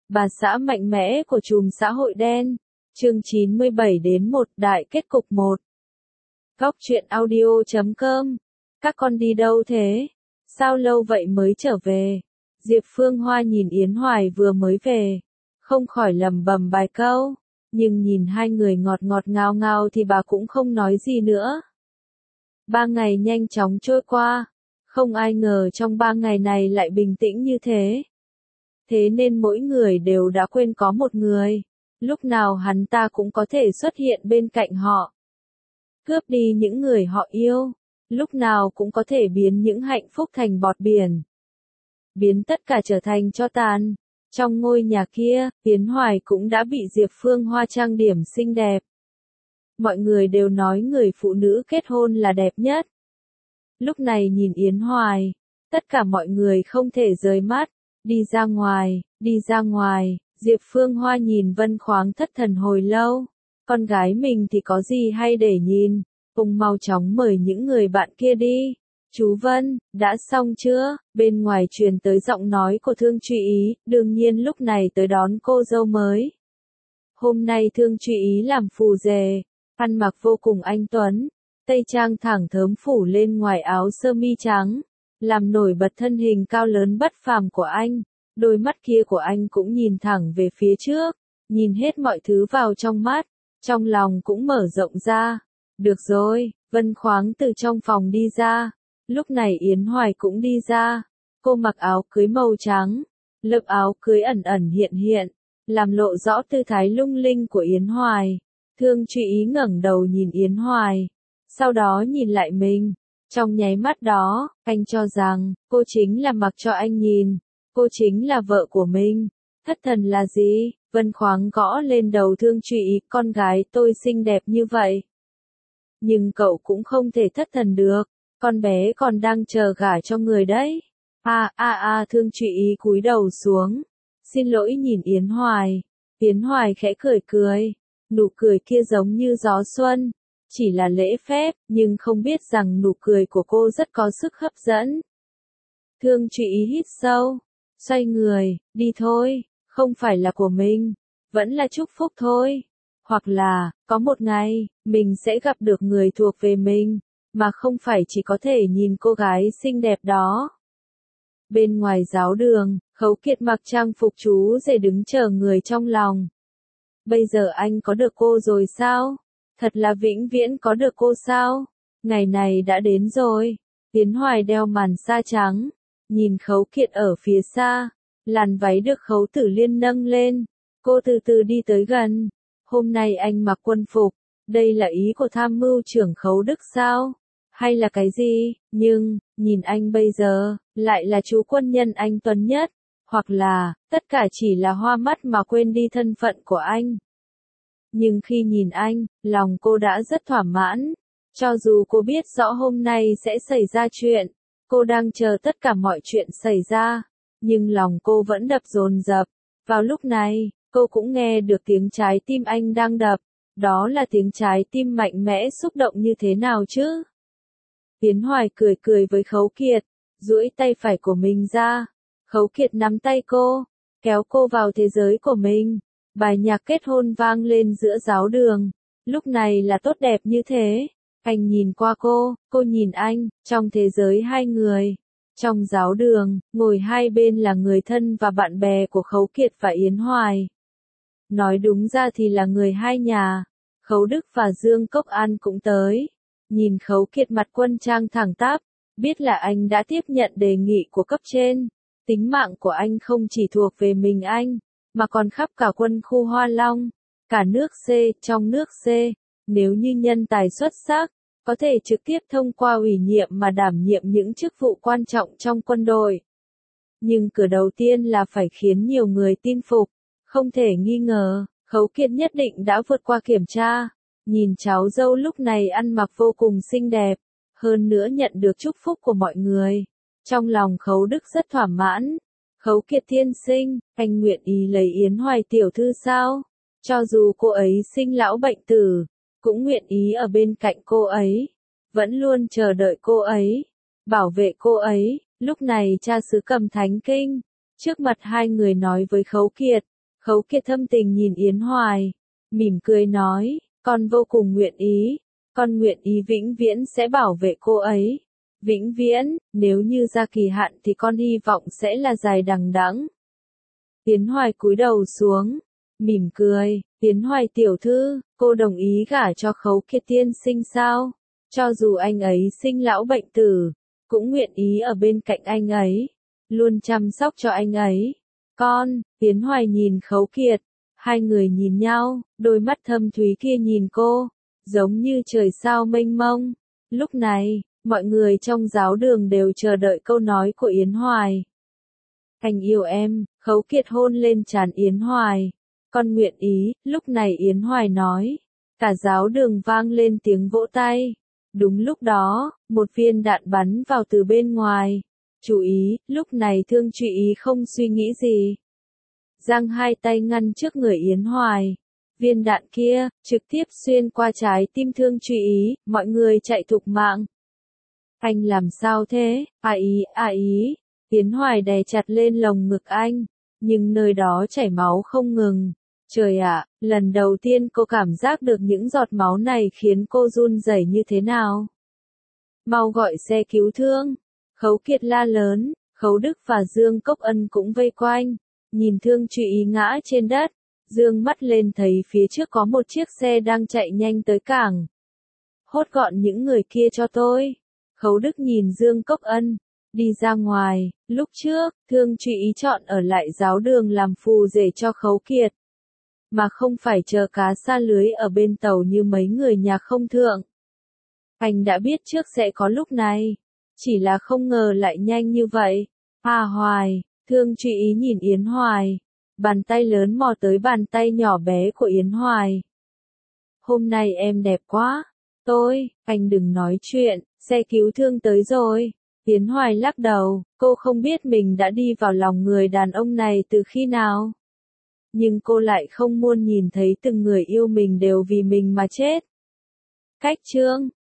Bà xã mạnh mẽ của chùm xã hội đen. Chương 97-1 Đại kết cục 1. Góc truyện audio.com. Các con đi đâu thế? Sao lâu vậy mới trở về? Diệp Phương Hoa nhìn Yến Hoài vừa mới về, không khỏi lẩm bẩm vài câu, nhưng nhìn hai người ngọt ngọt ngào ngào thì bà cũng không nói gì nữa. 3 ngày nhanh chóng trôi qua, không ai ngờ trong 3 ngày này lại bình tĩnh như thế. Thế nên mỗi người đều đã quên có một người, lúc nào hắn ta cũng có thể xuất hiện bên cạnh họ. Cướp đi những người họ yêu, lúc nào cũng có thể biến những hạnh phúc thành bọt biển. Biến tất cả trở thành tro tàn. Trong ngôi nhà kia, Yến Hoài cũng đã bị Diệp Phương Hoa trang điểm xinh đẹp. Mọi người đều nói người phụ nữ kết hôn là đẹp nhất. Lúc này nhìn Yến Hoài, tất cả mọi người không thể rời mắt. Đi ra ngoài, Diệp Phương Hoa nhìn Vân Khoáng thất thần hồi lâu. Con gái mình thì có gì hay để nhìn, cùng mau chóng mời những người bạn kia đi. Chú Vân, đã xong chưa? Bên ngoài truyền tới giọng nói của Thương Truy Ý, đương nhiên lúc này tới đón cô dâu mới. Hôm nay Thương Truy Ý làm phù dề, ăn mặc vô cùng anh tuấn, tây trang thẳng thớm phủ lên ngoài áo sơ mi trắng, làm nổi bật thân hình cao lớn bất phàm của anh. Đôi mắt kia của anh cũng nhìn thẳng về phía trước, nhìn hết mọi thứ vào trong mắt, trong lòng cũng mở rộng ra. Được rồi, Vân Khoáng từ trong phòng đi ra. Lúc này Yến Hoài cũng đi ra, cô mặc áo cưới màu trắng, lớp áo cưới ẩn ẩn hiện hiện, làm lộ rõ tư thái lung linh của Yến Hoài. Thương Truy Ý ngẩng đầu nhìn Yến Hoài, sau đó nhìn lại mình. Trong nháy mắt đó, anh cho rằng, cô chính là mặc cho anh nhìn, cô chính là vợ của mình. Thất thần là gì? Vân Khoáng gõ lên đầu Thương Truy Ý, con gái tôi xinh đẹp như vậy. Nhưng cậu cũng không thể thất thần được. Con bé còn đang chờ gả cho người đấy. Thương Truy Ý cúi đầu xuống. Xin lỗi nhìn Yến Hoài. Yến Hoài khẽ cười. Nụ cười kia giống như gió xuân. Chỉ là lễ phép, nhưng không biết rằng nụ cười của cô rất có sức hấp dẫn. Thương Truy Ý hít sâu. Xoay người, đi thôi, không phải là của mình. Vẫn là chúc phúc thôi. Hoặc là, có một ngày, mình sẽ gặp được người thuộc về mình. Mà không phải chỉ có thể nhìn cô gái xinh đẹp đó. Bên ngoài giáo đường, Khấu Kiệt mặc trang phục chú rể đứng chờ người trong lòng. Bây giờ anh có được cô rồi sao? Thật là vĩnh viễn có được cô sao? Ngày này đã đến rồi. Yến Hoài đeo màn sa trắng, nhìn Khấu Kiệt ở phía xa, làn váy được Khấu Tử Liên nâng lên. Cô từ từ đi tới gần. Hôm nay anh mặc quân phục, đây là ý của tham mưu trưởng Khấu Đức sao? Hay là cái gì? Nhưng, nhìn anh bây giờ, lại là chú quân nhân anh tuấn nhất. Hoặc là, tất cả chỉ là hoa mắt mà quên đi thân phận của anh. Nhưng khi nhìn anh, lòng cô đã rất thỏa mãn. Cho dù cô biết rõ hôm nay sẽ xảy ra chuyện, cô đang chờ tất cả mọi chuyện xảy ra, nhưng lòng cô vẫn đập dồn dập. Vào lúc này, cô cũng nghe được tiếng trái tim anh đang đập. Đó là tiếng trái tim mạnh mẽ xúc động như thế nào chứ? Yến Hoài cười với Khấu Kiệt, duỗi tay phải của mình ra. Khấu Kiệt nắm tay cô, kéo cô vào thế giới của mình. Bài nhạc kết hôn vang lên giữa giáo đường. Lúc này là tốt đẹp như thế. Anh nhìn qua cô nhìn anh, trong thế giới hai người. Trong giáo đường, ngồi hai bên là người thân và bạn bè của Khấu Kiệt và Yến Hoài. Nói đúng ra thì là người hai nhà. Khấu Đức và Dương Cốc An cũng tới. Nhìn Khấu Kiệt mặt quân trang thẳng tắp, biết là anh đã tiếp nhận đề nghị của cấp trên. Tính mạng của anh không chỉ thuộc về mình anh, mà còn khắp cả quân khu Hoa Long, cả nước C, trong nước C. Nếu như nhân tài xuất sắc, có thể trực tiếp thông qua ủy nhiệm mà đảm nhiệm những chức vụ quan trọng trong quân đội. Nhưng cửa đầu tiên là phải khiến nhiều người tin phục. Không thể nghi ngờ, Khấu Kiệt nhất định đã vượt qua kiểm tra. Nhìn cháu dâu lúc này ăn mặc vô cùng xinh đẹp, hơn nữa nhận được chúc phúc của mọi người. Trong lòng Khấu Đức rất thỏa mãn. Khấu Kiệt tiên sinh, anh nguyện ý lấy Yến Hoài tiểu thư sao? Cho dù cô ấy sinh lão bệnh tử, cũng nguyện ý ở bên cạnh cô ấy. Vẫn luôn chờ đợi cô ấy, bảo vệ cô ấy. Lúc này cha xứ cầm thánh kinh, trước mặt hai người nói với Khấu Kiệt, Khấu Kiệt thâm tình nhìn Yến Hoài, mỉm cười nói, con vô cùng nguyện ý, con nguyện ý vĩnh viễn sẽ bảo vệ cô ấy. Vĩnh viễn, nếu như ra kỳ hạn thì con hy vọng sẽ là dài đằng đẵng. Yến Hoài cúi đầu xuống, mỉm cười, Yến Hoài tiểu thư, cô đồng ý gả cho Khấu Kiệt tiên sinh sao? Cho dù anh ấy sinh lão bệnh tử, cũng nguyện ý ở bên cạnh anh ấy, luôn chăm sóc cho anh ấy. Con, Yến Hoài nhìn Khấu Kiệt, hai người nhìn nhau, đôi mắt thâm thúy kia nhìn cô, giống như trời sao mênh mông. Lúc này, mọi người trong giáo đường đều chờ đợi câu nói của Yến Hoài. Anh yêu em, Khấu Kiệt hôn lên trán Yến Hoài. Con nguyện ý, lúc này Yến Hoài nói. Cả giáo đường vang lên tiếng vỗ tay. Đúng lúc đó, một viên đạn bắn vào từ bên ngoài. Chú ý, lúc này Thương Trụy Ý không suy nghĩ gì. Giang hai tay ngăn trước người Yến Hoài. Viên đạn kia, trực tiếp xuyên qua trái tim Thương Trụy Ý, mọi người chạy thục mạng. Anh làm sao thế, à ý. Yến Hoài đè chặt lên lồng ngực anh, nhưng nơi đó chảy máu không ngừng. Trời ạ, lần đầu tiên cô cảm giác được những giọt máu này khiến cô run rẩy như thế nào. Mau gọi xe cứu thương. Khấu Kiệt la lớn, Khấu Đức và Dương Cốc Ân cũng vây quanh, nhìn Thương Trụy Ý ngã trên đất, dương mắt lên thấy phía trước có một chiếc xe đang chạy nhanh tới cảng. Hốt gọn những người kia cho tôi. Khấu Đức nhìn Dương Cốc Ân, đi ra ngoài. Lúc trước, Thương Trụy Ý chọn ở lại giáo đường làm phù rể cho Khấu Kiệt, mà không phải chờ cá sa lưới ở bên tàu như mấy người nhà không thượng. Anh đã biết trước sẽ có lúc này, chỉ là không ngờ lại nhanh như vậy. Hoài, Thương Trụy Ý nhìn Yến Hoài, bàn tay lớn mò tới bàn tay nhỏ bé của Yến Hoài. Hôm nay em đẹp quá. Anh đừng nói chuyện, xe cứu thương tới rồi. Yến Hoài lắc đầu, cô không biết mình đã đi vào lòng người đàn ông này từ khi nào. Nhưng cô lại không muốn nhìn thấy từng người yêu mình đều vì mình mà chết. Cách chương